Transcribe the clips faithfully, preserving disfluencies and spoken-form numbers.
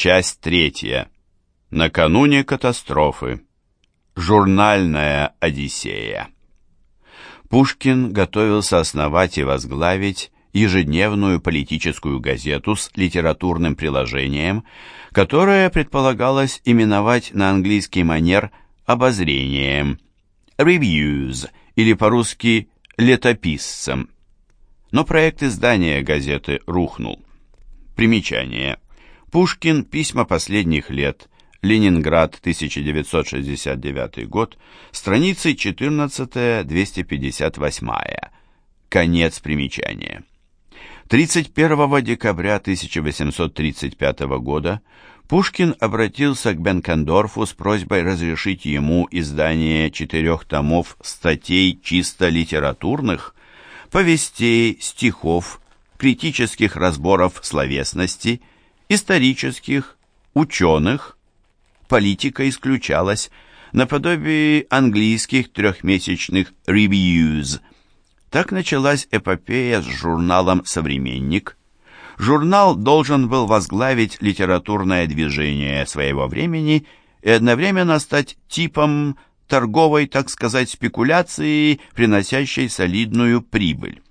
Часть третья. Накануне катастрофы. Журнальная Одиссея. Пушкин готовился основать и возглавить ежедневную политическую газету с литературным приложением, которое предполагалось именовать на английский манер обозрением, reviews, или по-русски летописцем. Но проект издания газеты рухнул. Примечание. Пушкин. Письма последних лет. Ленинград, тысяча девятьсот шестьдесят девятый год. Страницы четырнадцатая двести пятьдесят восьмая. Конец примечания. тридцать первого декабря тысяча восемьсот тридцать пятого года Пушкин обратился к Бенкендорфу с просьбой разрешить ему издание четырех томов статей чисто литературных, повестей, стихов, критических разборов словесности, исторических, ученых, политика исключалась, наподобие английских трехмесячных «reviews». Так началась эпопея с журналом «Современник». Журнал должен был возглавить литературное движение своего времени и одновременно стать типом торговой, так сказать, спекуляции, приносящей солидную прибыль.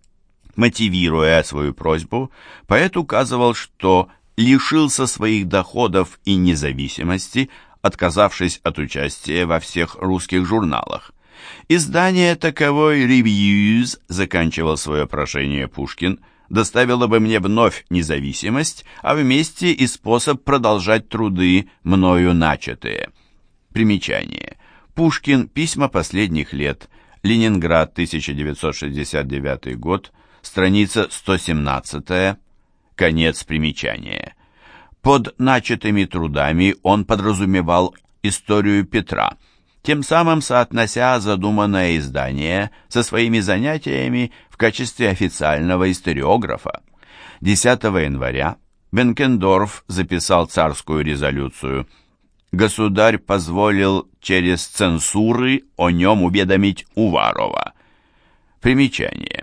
Мотивируя свою просьбу, поэт указывал, что лишился своих доходов и независимости, отказавшись от участия во всех русских журналах. Издание таковой «Reviews», заканчивал свое прошение Пушкин, доставило бы мне вновь независимость, а вместе и способ продолжать труды, мною начатые. Примечание. Пушкин. Письма последних лет. Ленинград, тысяча девятьсот шестьдесят девятый год. Страница сто семнадцатая. Конец примечания. Под начатыми трудами он подразумевал историю Петра, тем самым соотнося задуманное издание со своими занятиями в качестве официального историографа. десятого января Бенкендорф записал царскую резолюцию. «Государь позволил через цензуры о нем уведомить Уварова». Примечание.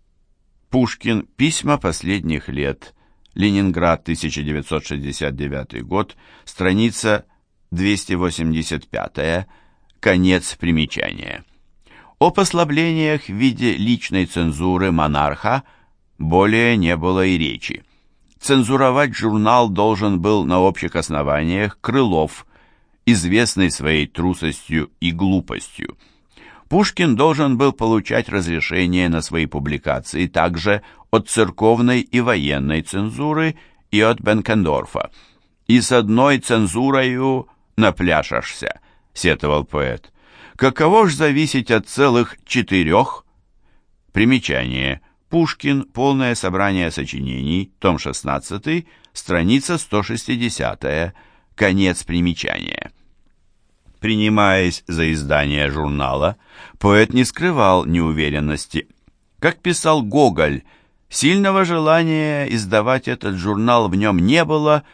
Пушкин. Письма последних лет. Ленинград, тысяча девятьсот шестьдесят девятый год. Страница двести восемьдесят пятая. Конец примечания. О послаблениях в виде личной цензуры монарха более не было и речи. Цензуровать журнал должен был на общих основаниях Крылов, известный своей трусостью и глупостью. Пушкин должен был получать разрешение на свои публикации также от церковной и военной цензуры и от Бенкендорфа. «И с одной цензурою напляшешься», — сетовал поэт. «Каково ж зависеть от целых четырех?» Примечание. Пушкин. Полное собрание сочинений. Том шестнадцатый. Страница сто шестидесятая. Конец примечания. Принимаясь за издание журнала, поэт не скрывал неуверенности. Как писал Гоголь, сильного желания издавать этот журнал в нем не было,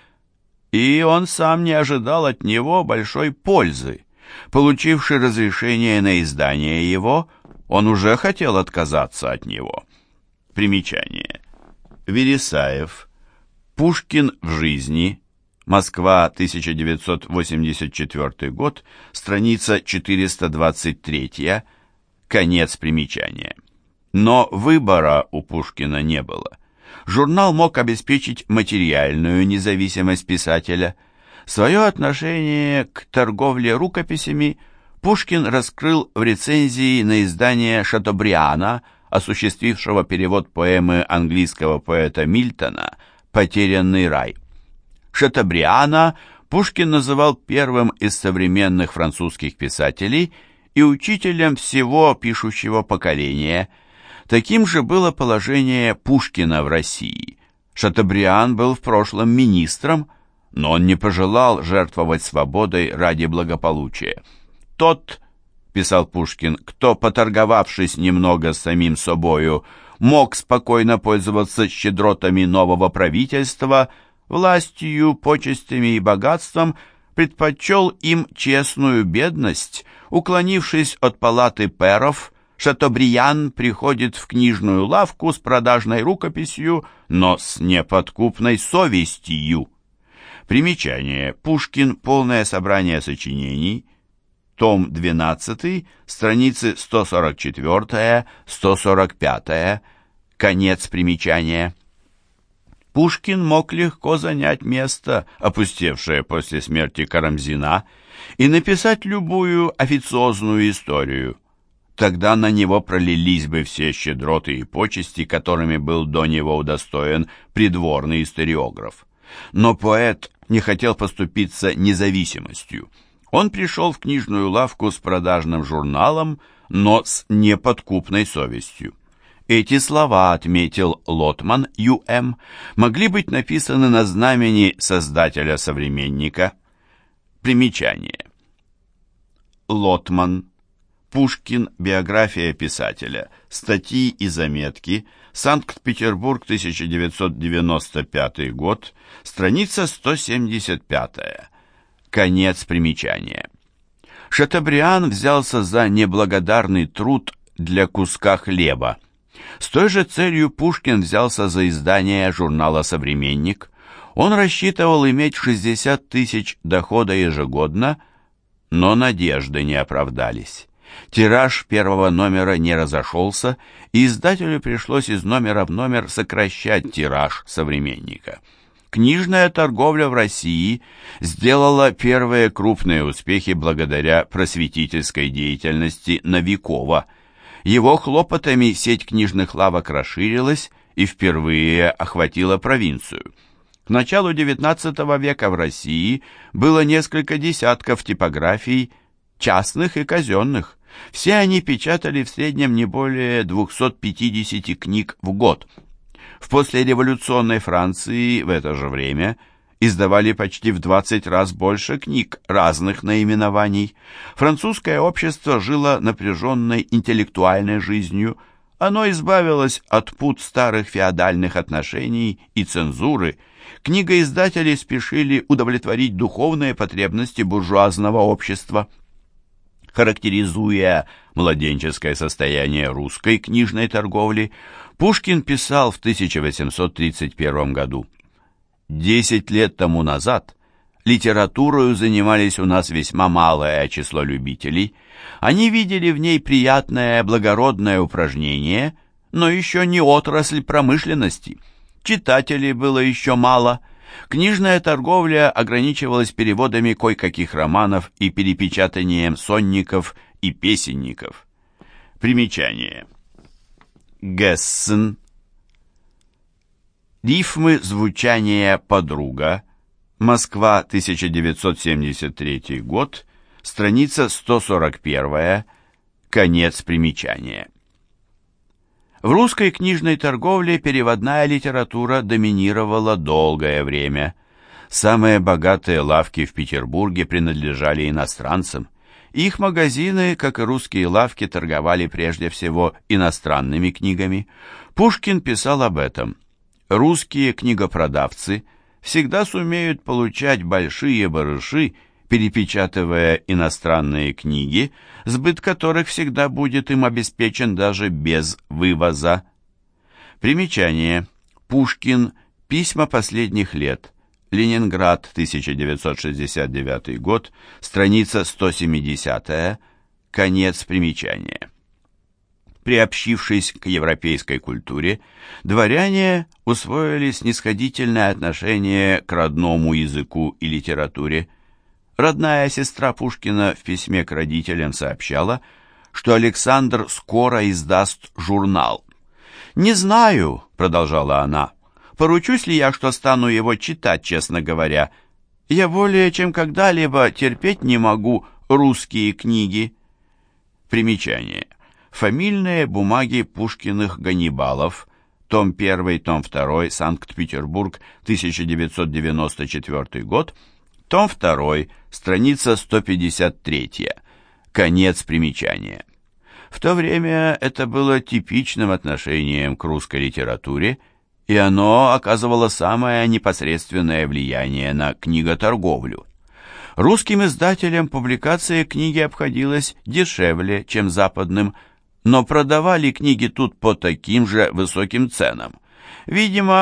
и он сам не ожидал от него большой пользы. Получивший разрешение на издание его, он уже хотел отказаться от него. Примечание. Вересаев. Пушкин в жизни. Москва, тысяча девятьсот восемьдесят четвёртый год. Страница четыреста двадцать третья. Конец примечания. Но выбора у Пушкина не было. Журнал мог обеспечить материальную независимость писателя. Свое отношение к торговле рукописями Пушкин раскрыл в рецензии на издание Шатобриана, осуществившего перевод поэмы английского поэта Мильтона «Потерянный рай». Шатобриана Пушкин называл первым из современных французских писателей и учителем всего пишущего поколения. Таким же было положение Пушкина в России. Шатобриан был в прошлом министром, но он не пожелал жертвовать свободой ради благополучия. «Тот, — писал Пушкин, — кто, поторговавшись немного с самим собою, мог спокойно пользоваться щедротами нового правительства, властью, почестями и богатством, предпочел им честную бедность, уклонившись от палаты пэров, Шатобриан приходит в книжную лавку с продажной рукописью, но с неподкупной совестью». Примечание. Пушкин. Полное собрание сочинений. Том двенадцатый, страницы сто сорок четыре — сто сорок пять. Конец примечания. Пушкин мог легко занять место, опустевшее после смерти Карамзина, и написать любую официозную историю. Тогда на него пролились бы все щедроты и почести, которыми был до него удостоен придворный историограф. Но поэт не хотел поступиться независимостью. Он пришел в книжную лавку с продажным журналом, но с неподкупной совестью. Эти слова, отметил Лотман Ю М, могли быть написаны на знамени создателя «Современника». Примечание. Лотман. Пушкин. Биография писателя. Статьи и заметки. Санкт-Петербург, тысяча девятьсот девяносто пятый год. Страница сто семьдесят пять. Конец примечания. Шатобриан взялся за неблагодарный труд для куска хлеба. С той же целью Пушкин взялся за издание журнала «Современник». Он рассчитывал иметь шестьдесят тысяч дохода ежегодно, но надежды не оправдались. Тираж первого номера не разошелся, и издателю пришлось из номера в номер сокращать тираж «Современника». Книжная торговля в России сделала первые крупные успехи благодаря просветительской деятельности Новикова. Его хлопотами сеть книжных лавок расширилась и впервые охватила провинцию. К началу девятнадцатого века в России было несколько десятков типографий, частных и казенных. Все они печатали в среднем не более двухсот пятидесяти книг в год. В послереволюционной Франции в это же время издавали почти в двадцать раз больше книг разных наименований. Французское общество жило напряженной интеллектуальной жизнью. Оно избавилось от пут старых феодальных отношений и цензуры. Книгоиздатели спешили удовлетворить духовные потребности буржуазного общества. Характеризуя младенческое состояние русской книжной торговли, Пушкин писал в тысяча восемьсот тридцать первом году: «Десять лет тому назад литературою занимались у нас весьма малое число любителей. Они видели в ней приятное благородное упражнение, но еще не отрасль промышленности. Читателей было еще мало. Книжная торговля ограничивалась переводами кое-каких романов и перепечатанием сонников и песенников». Примечание. Гессен. Рифмы звучания «Подруга». Москва, тысяча девятьсот семьдесят третий год. Страница сто сорок один. Конец примечания. В русской книжной торговле переводная литература доминировала долгое время. Самые богатые лавки в Петербурге принадлежали иностранцам. Их магазины, как и русские лавки, торговали прежде всего иностранными книгами. Пушкин писал об этом. «Русские книгопродавцы всегда сумеют получать большие барыши, перепечатывая иностранные книги, сбыт которых всегда будет им обеспечен даже без вывоза». Примечание. Пушкин. Письма последних лет. Ленинград, тысяча девятьсот шестьдесят девятый год, страница сто семидесятая, конец примечания. Приобщившись к европейской культуре, дворяне усвоили снисходительное отношение к родному языку и литературе. Родная сестра Пушкина в письме к родителям сообщала, что Александр скоро издаст журнал. «Не знаю», — продолжала она, — «поручусь ли я, что стану его читать, честно говоря? Я более чем когда-либо терпеть не могу русские книги». Примечание. Фамильные бумаги Пушкиных Ганнибалов, том один, том два, Санкт-Петербург, тысяча девятьсот девяносто четвёртый год, том два, страница сто пятьдесят три. Конец примечания. В то время это было типичным отношением к русской литературе, и оно оказывало самое непосредственное влияние на книготорговлю. Русским издателям публикация книги обходилась дешевле, чем западным, но продавали книги тут по таким же высоким ценам. Видимо,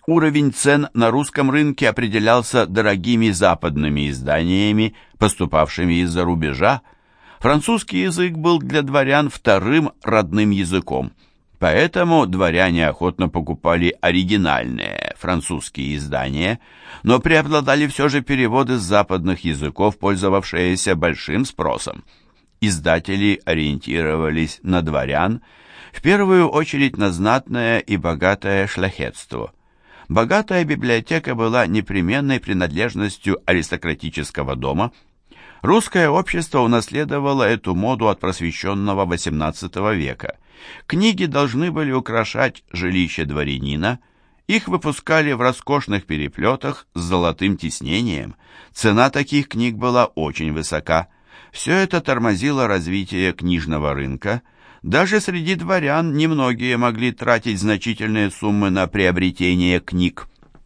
Уровень цен на русском рынке определялся дорогими западными изданиями, поступавшими из-за рубежа. Французский язык был для дворян вторым родным языком, поэтому дворяне охотно покупали оригинальные французские издания, но преобладали все же переводы с западных языков, пользовавшиеся большим спросом. Издатели ориентировались на дворян, в первую очередь на знатное и богатое шляхетство. Богатая библиотека была непременной принадлежностью аристократического дома. Русское общество унаследовало эту моду от просвещенного восемнадцатого века. Книги должны были украшать жилище дворянина, их выпускали в роскошных переплетах с золотым тиснением. Цена таких книг была очень высока. Все это тормозило развитие книжного рынка. Даже среди дворян немногие могли тратить значительные суммы на приобретение книг.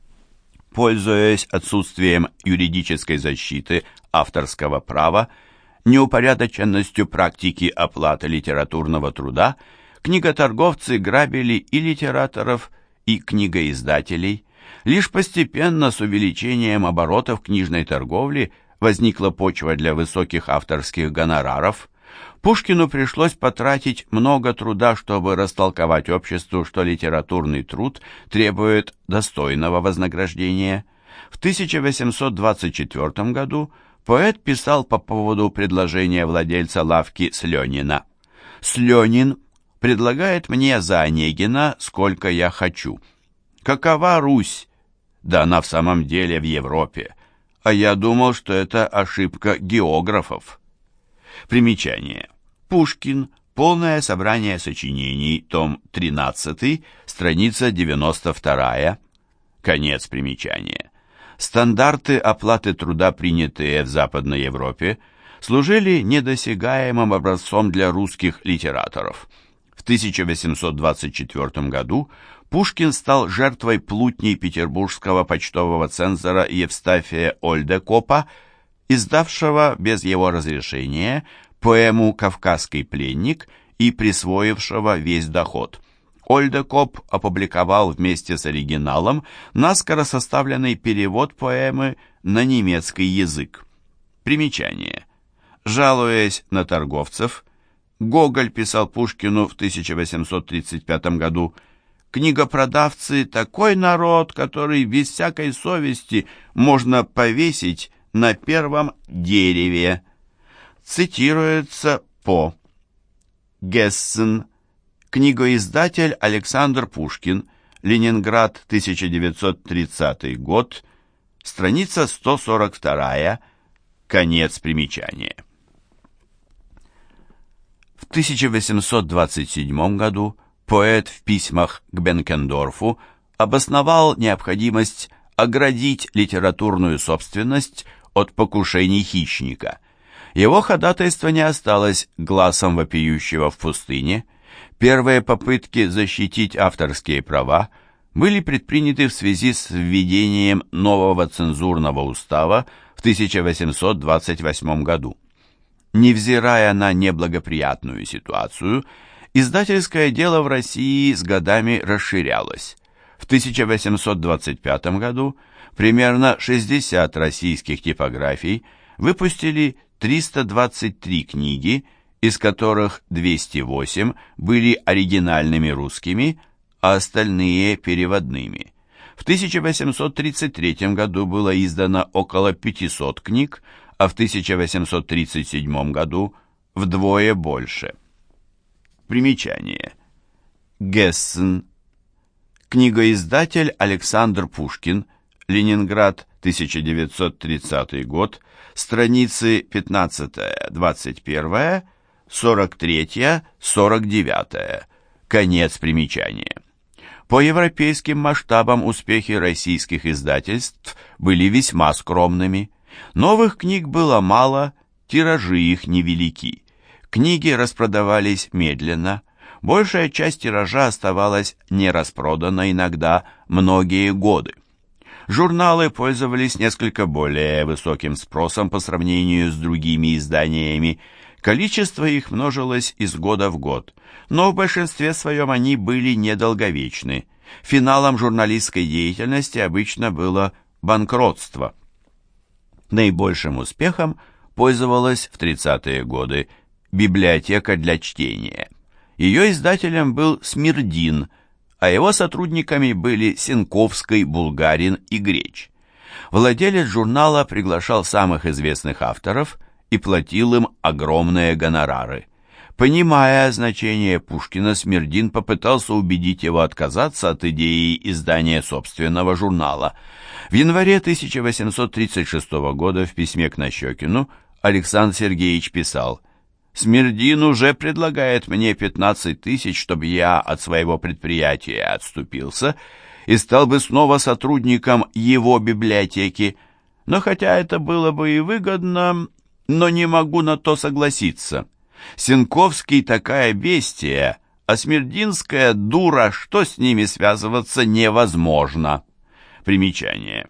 Пользуясь отсутствием юридической защиты авторского права, неупорядоченностью практики оплаты литературного труда, книготорговцы грабили и литераторов, и книгоиздателей. Лишь постепенно с увеличением оборотов книжной торговли возникла почва для высоких авторских гонораров. Пушкину пришлось потратить много труда, чтобы растолковать обществу, что литературный труд требует достойного вознаграждения. В тысяча восемьсот двадцать четвёртом году поэт писал по поводу предложения владельца лавки Слёнина: «Слёнин предлагает мне за Онегина сколько я хочу. Какова Русь? Да она в самом деле в Европе. А я думал, что это ошибка географов». Примечание. Пушкин. Полное собрание сочинений. Том тринадцатый. Страница девяносто вторая. Конец примечания. Стандарты оплаты труда, принятые в Западной Европе, служили недосягаемым образцом для русских литераторов. В тысяча восемьсот двадцать четвёртом году Пушкин стал жертвой плутней петербургского почтового цензора Евстафия Ольдекопа, издавшего без его разрешения поэму «Кавказский пленник» и присвоившего весь доход. Ольдекоп опубликовал вместе с оригиналом наскоро составленный перевод поэмы на немецкий язык. Примечание. Жалуясь на торговцев, Гоголь писал Пушкину в тысяча восемьсот тридцать пятом году: «Книгопродавцы — такой народ, который без всякой совести можно повесить на первом дереве». Цитируется по Гессен. Книгоиздатель Александр Пушкин. Ленинград, тысяча девятьсот тридцатый год. Страница сто сорок вторая. Конец примечания. В тысяча восемьсот двадцать седьмом году поэт в письмах к Бенкендорфу обосновал необходимость оградить литературную собственность от покушений хищника. Его ходатайство не осталось гласом вопиющего в пустыне. Первые попытки защитить авторские права были предприняты в связи с введением нового цензурного устава в тысяча восемьсот двадцать восьмом году. Невзирая на неблагоприятную ситуацию, издательское дело в России с годами расширялось. В тысяча восемьсот двадцать пятом году примерно шестьдесят российских типографий выпустили триста двадцать три книги, из которых двести восемь были оригинальными русскими, а остальные переводными. В тысяча восемьсот тридцать третьем году было издано около пятисот книг, а в тысяча восемьсот тридцать седьмом году вдвое больше. Примечание. Гессен. Книгоиздатель Александр Пушкин. Ленинград, тысяча девятьсот тридцатый год. Страницы пятнадцатая, двадцать первая, сорок третья, сорок девятая. Конец примечания. По европейским масштабам успехи российских издательств были весьма скромными. Новых книг было мало, тиражи их невелики. Книги распродавались медленно. Большая часть тиража оставалась нераспродана иногда многие годы. Журналы пользовались несколько более высоким спросом по сравнению с другими изданиями. Количество их множилось из года в год, но в большинстве своем они были недолговечны. Финалом журналистской деятельности обычно было банкротство. Наибольшим успехом пользовалась в тридцатые годы библиотека для чтения. Ее издателем был Смердин, а его сотрудниками были Сенковский, Булгарин и Греч. Владелец журнала приглашал самых известных авторов и платил им огромные гонорары. Понимая значение Пушкина, Смердин попытался убедить его отказаться от идеи издания собственного журнала. В январе тысяча восемьсот тридцать шестого года в письме к Нащекину Александр Сергеевич писал: «Смердин уже предлагает мне пятнадцать тысяч, чтобы я от своего предприятия отступился и стал бы снова сотрудником его библиотеки. Но хотя это было бы и выгодно, но не могу на то согласиться. Сенковский такая бестия, а Смердинская дура, что с ними связываться невозможно». Примечание.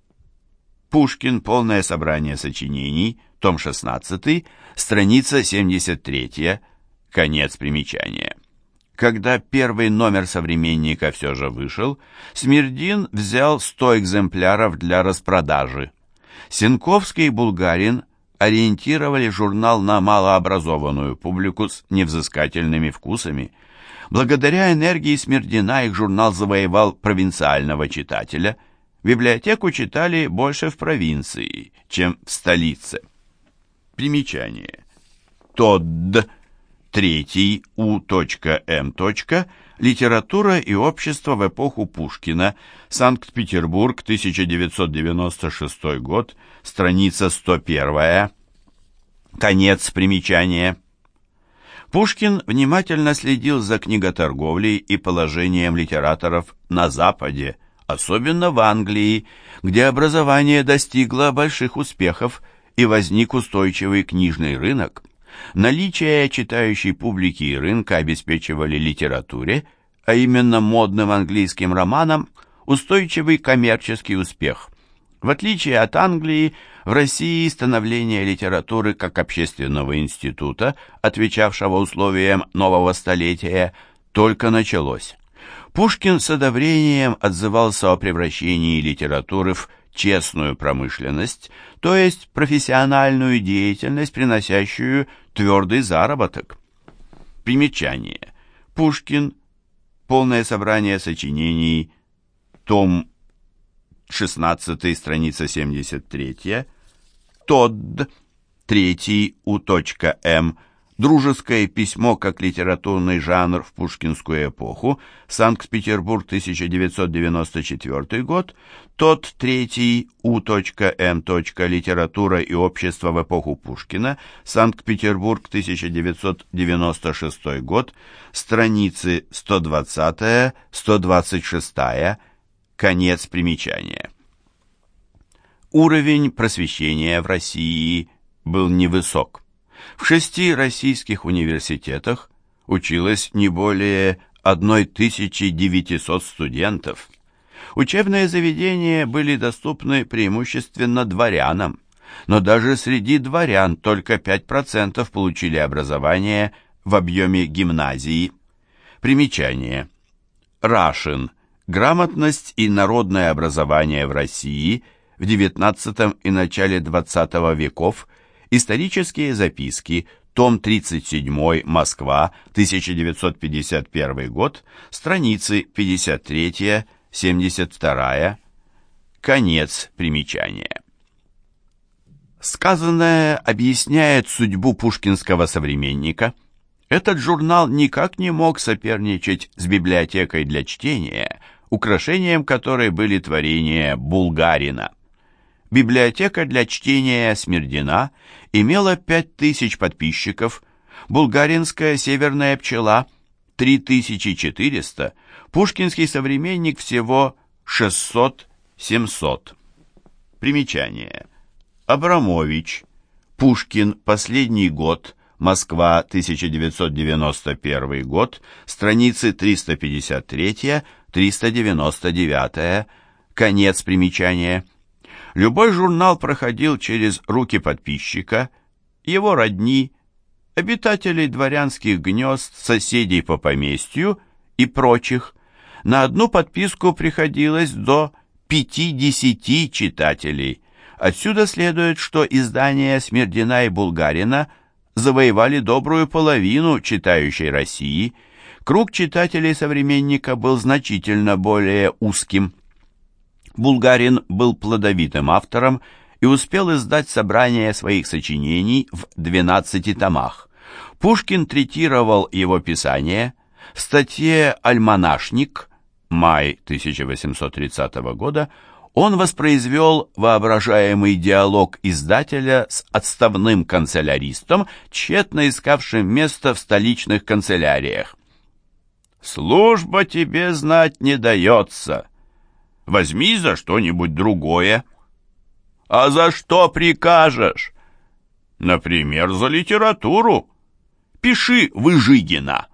Пушкин. Полное собрание сочинений. Том шестнадцатый. Страница семьдесят три. Конец примечания. Когда первый номер «Современника» все же вышел, Смердин взял сто экземпляров для распродажи. Сенковский и Булгарин ориентировали журнал на малообразованную публику с невзыскательными вкусами. Благодаря энергии Смердина их журнал завоевал провинциального читателя. Библиотеку читали больше в провинции, чем в столице. Примечание. Тодд. Третий. У.М. Литература и общество в эпоху Пушкина. Санкт-Петербург, тысяча девятьсот девяносто шестой год. Страница сто один. Конец примечания. Пушкин внимательно следил за книготорговлей и положением литераторов на Западе, особенно в Англии, где образование достигло больших успехов и возник устойчивый книжный рынок. Наличие читающей публики и рынка обеспечивали литературе, а именно модным английским романам, устойчивый коммерческий успех. В отличие от Англии, в России становление литературы как общественного института, отвечавшего условиям нового столетия, только началось. Пушкин с одобрением отзывался о превращении литературы в честную промышленность, то есть профессиональную деятельность, приносящую твердый заработок. Примечание. Пушкин. Полное собрание сочинений. Том шестнадцатый, страница семьдесят три. Тодд. Третий. У.М. Дружеское письмо как литературный жанр в пушкинскую эпоху. Санкт-Петербург, тысяча девятьсот девяносто четвёртый год. Тодд. Третий. У.М. Литература и общество в эпоху Пушкина. Санкт-Петербург, тысяча девятьсот девяносто шестой год. Страницы сто двадцать - сто двадцать шесть. Конец примечания. Уровень просвещения в России был невысок. В шести российских университетах училось не более тысячи девятисот студентов. Учебные заведения были доступны преимущественно дворянам, но даже среди дворян только пять процентов получили образование в объеме гимназии. Примечание. Рашин. Грамотность и народное образование в России в девятнадцатом и начале двадцатого веков. Исторические записки. Том тридцать семь. Москва. тысяча девятьсот пятьдесят первый год. Страницы пятьдесят три - семьдесят два. Конец примечания. Сказанное объясняет судьбу пушкинского современника. Этот журнал никак не мог соперничать с библиотекой для чтения, украшением которой были творения Булгарина. Библиотека для чтения Смердина имела пять тысяч подписчиков, булгаринская «Северная пчела» – три тысячи четыреста, пушкинский современник всего шестьсот-семьсот. Примечание. Абрамович. Пушкин. Последний год. Москва. тысяча девятьсот девяносто первый год. Страницы триста пятьдесят три - триста девяносто девять. Конец примечания. Любой журнал проходил через руки подписчика, его родни, обитателей дворянских гнезд, соседей по поместью и прочих. на одну подписку приходилось до пяти-десяти читателей. Отсюда следует, что издания Смердина и Булгарина завоевали добрую половину читающей России. Круг читателей современника был значительно более узким. Булгарин был плодовитым автором и успел издать собрание своих сочинений в двенадцати томах. Пушкин третировал его писание в статье «Альманашник», май тысяча восемьсот тридцатого года. Он воспроизвел воображаемый диалог издателя с отставным канцеляристом, тщетно искавшим место в столичных канцеляриях. «Служба тебе знать не дается. Возьми за что-нибудь другое». «А за что прикажешь?» «Например, за литературу. Пиши Выжигина».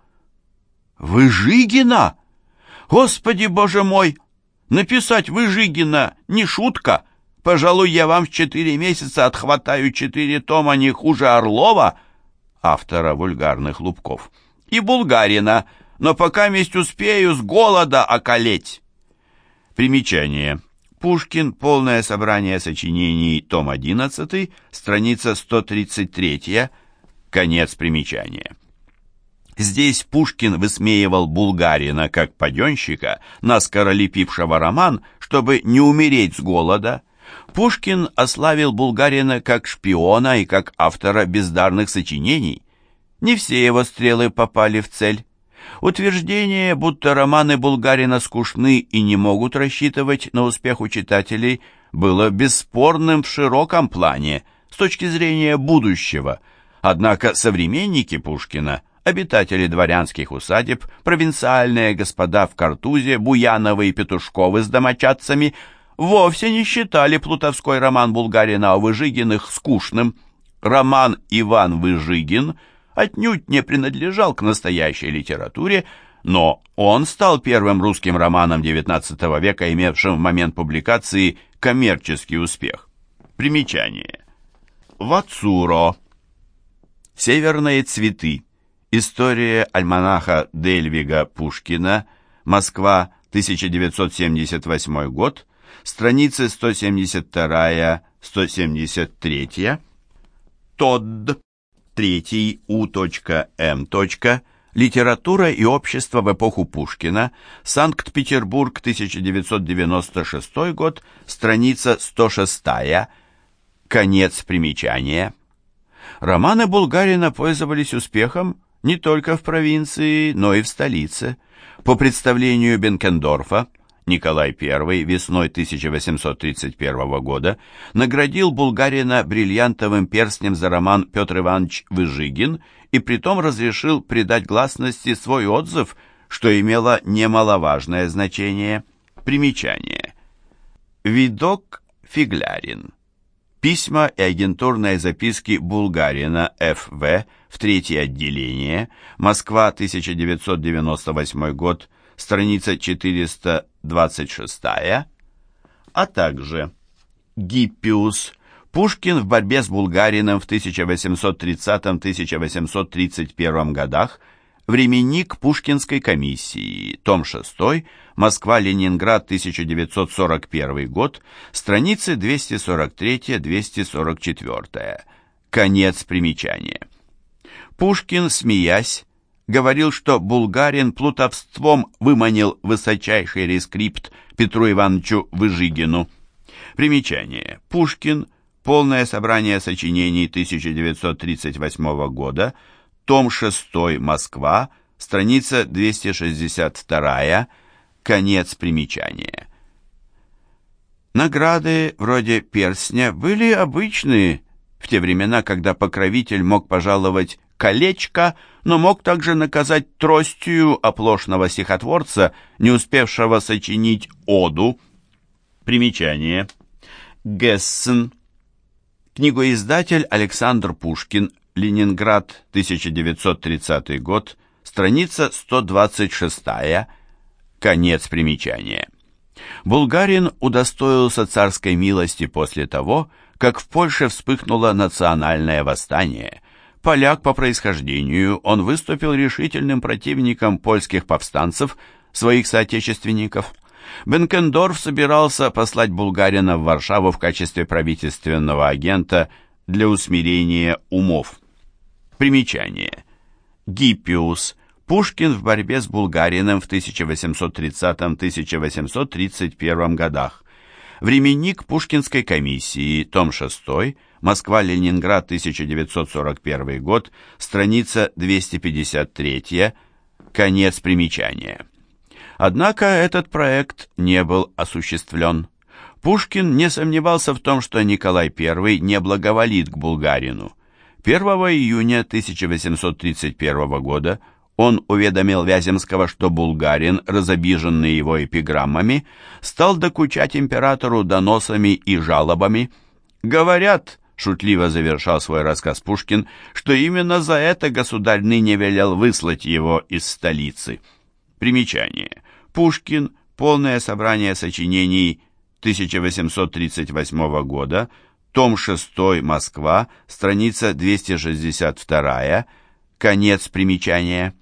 «Выжигина? Господи, боже мой! Написать Выжигина не шутка. Пожалуй, я вам в четыре месяца отхватаю четыре тома не хуже Орлова», автора вульгарных лубков, «и Булгарина, но пока месть успею с голода околеть». Примечание. Пушкин. Полное собрание сочинений. Том одиннадцатый. Страница сто тридцать три. Конец примечания. Здесь Пушкин высмеивал Булгарина как паденщика, наскоро лепившего роман, чтобы не умереть с голода. Пушкин ославил Булгарина как шпиона и как автора бездарных сочинений. Не все его стрелы попали в цель. Утверждение, будто романы Булгарина скучны и не могут рассчитывать на успех у читателей, было бесспорным в широком плане, с точки зрения будущего. Однако современники Пушкина, обитатели дворянских усадеб, провинциальные господа в картузе, Буяновы и Петушковы с домочадцами, вовсе не считали плутовской роман Булгарина о Выжигиных скучным. Роман «Иван Выжигин» отнюдь не принадлежал к настоящей литературе, но он стал первым русским романом девятнадцатого века, имевшим в момент публикации коммерческий успех. Примечание. Вацуро. Северные цветы. История альманаха Дельвига Пушкина. Москва, тысяча девятьсот семьдесят восьмой год. Страницы сто семьдесят два — сто семьдесят три. Тодд. Третий. У.М. Литература и общество в эпоху Пушкина. Санкт-Петербург, тысяча девятьсот девяносто шестой год. Страница сто шесть. Конец примечания. Романы Булгарина пользовались успехом не только в провинции, но и в столице. По представлению Бенкендорфа, Николай Первый весной тысяча восемьсот тридцать первого года наградил Булгарина бриллиантовым перстнем за роман «Петр Иванович Выжигин» и притом разрешил придать гласности свой отзыв, что имело немаловажное значение. Примечание. Видок Фиглярин. Письма и агентурные записки Булгарина Ф В в третье отделение. Москва, тысяча девятьсот девяносто восьмой год. Страница четыреста двадцать шесть. А также Гиппиус. Пушкин в борьбе с Булгарином в тысяча восемьсот тридцатом — тысяча восемьсот тридцать первом годах. Временник Пушкинской комиссии. Том шесть. Москва-Ленинград, тысяча девятьсот сорок первый год. Страницы двести сорок три — двести сорок четыре. Конец примечания. Пушкин, смеясь, говорил, что Булгарин плутовством выманил высочайший рескрипт Петру Ивановичу Выжигину. Примечание. Пушкин. Полное собрание сочинений тысяча девятьсот тридцать восьмого года. Том шесть. Москва. Страница двести шестьдесят два. Конец примечания. Награды вроде перстня были обычны в те времена, когда покровитель мог пожаловать колечко, но мог также наказать тростью оплошного стихотворца, не успевшего сочинить оду. Примечание. Гессен. Книгоиздатель Александр Пушкин. Ленинград, тысяча девятьсот тридцатый год. Страница сто двадцать шесть. Конец примечания. Булгарин удостоился царской милости после того, как в Польше вспыхнуло национальное восстание. Поляк по происхождению, он выступил решительным противником польских повстанцев, своих соотечественников. Бенкендорф собирался послать Булгарина в Варшаву в качестве правительственного агента для усмирения умов. Примечание. Гиппиус. Пушкин в борьбе с Булгариным в тысяча восемьсот тридцатом — тысяча восемьсот тридцать первом годах. Временник Пушкинской комиссии, том шестой, Москва-Ленинград, тысяча девятьсот сорок первый год, страница двести пятьдесят три, конец примечания. Однако этот проект не был осуществлен. Пушкин не сомневался в том, что Николай Первый не благоволит к Булгарину. первого июня тысяча восемьсот тридцать первого года он уведомил Вяземского, что Булгарин, разобиженный его эпиграммами, стал докучать императору доносами и жалобами. «Говорят», — шутливо завершал свой рассказ Пушкин, «что именно за это государь ныне велел выслать его из столицы». Примечание. Пушкин. Полное собрание сочинений тысяча восемьсот тридцать восьмого года, том шестой, Москва, страница двести шестьдесят два, конец примечания.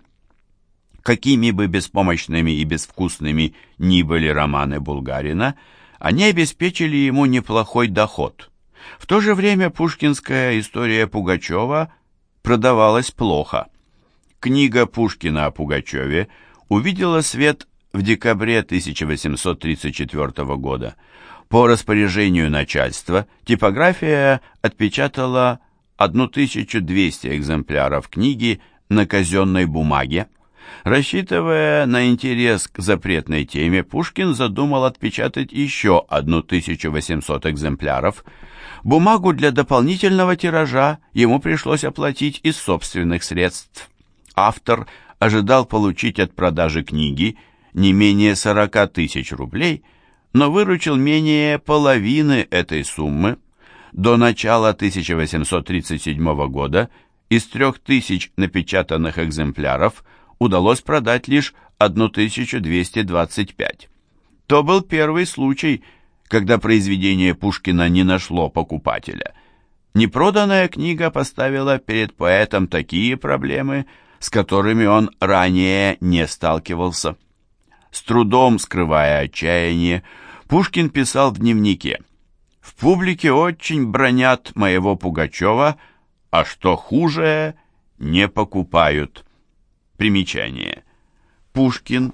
Какими бы беспомощными и безвкусными ни были романы Булгарина, они обеспечили ему неплохой доход. В то же время пушкинская история Пугачева продавалась плохо. Книга Пушкина о Пугачеве увидела свет в декабре тысяча восемьсот тридцать четвёртого года. По распоряжению начальства типография отпечатала тысячу двести экземпляров книги на казенной бумаге. Рассчитывая на интерес к запретной теме, Пушкин задумал отпечатать еще тысячу восемьсот экземпляров. Бумагу для дополнительного тиража ему пришлось оплатить из собственных средств. Автор ожидал получить от продажи книги не менее сорока тысяч рублей, но выручил менее половины этой суммы. До начала тысяча восемьсот тридцать седьмого года из трех тысяч напечатанных экземпляров удалось продать лишь тысячу двести двадцать пять. То был первый случай, когда произведение Пушкина не нашло покупателя. Непроданная книга поставила перед поэтом такие проблемы, с которыми он ранее не сталкивался. С трудом скрывая отчаяние, Пушкин писал в дневнике: «В публике очень бранят моего Пугачева, а что хуже, не покупают». Примечание. Пушкин.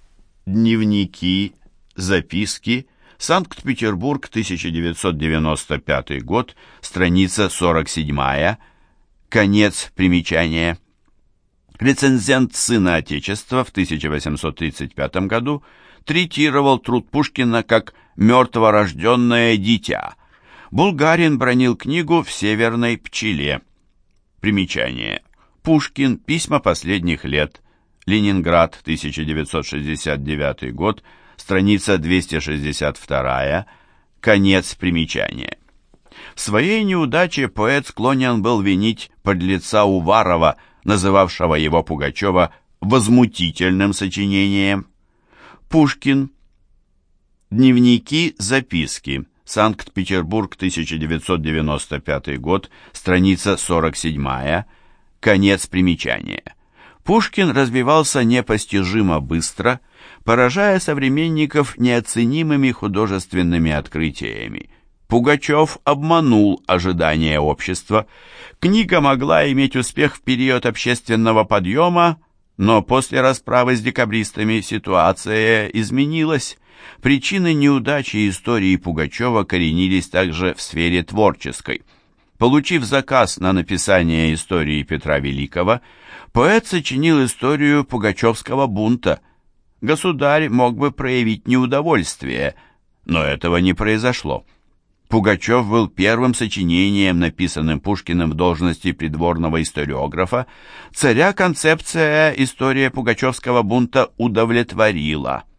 Дневники. Записки. Санкт-Петербург, тысяча девятьсот девяносто пятый год, страница сорок семь, конец примечания. Рецензент «Сына Отечества» в тысяча восемьсот тридцать пятом году третировал труд Пушкина как «мертворожденное дитя». Булгарин бранил книгу в «Северной пчеле». Примечание. Пушкин. Письма последних лет. Ленинград, тысяча девятьсот шестьдесят девятый год, страница двести шестьдесят два, конец примечания. В своей неудаче поэт склонен был винить подлеца Уварова, называвшего его Пугачева возмутительным сочинением. Пушкин. Дневники, записки. Санкт-Петербург, тысяча девятьсот девяносто пятый год, страница сорок семь, конец примечания. Пушкин развивался непостижимо быстро, поражая современников неоценимыми художественными открытиями. Пугачев обманул ожидания общества. Книга могла иметь успех в период общественного подъема, но после расправы с декабристами ситуация изменилась. Причины неудачи истории Пугачева коренились также в сфере творческой. Получив заказ на написание истории Петра Великого, поэт сочинил историю Пугачевского бунта. Государь мог бы проявить неудовольствие, но этого не произошло. Пугачев был первым сочинением, написанным Пушкиным в должности придворного историографа. Царя концепция «История Пугачевского бунта» удовлетворила.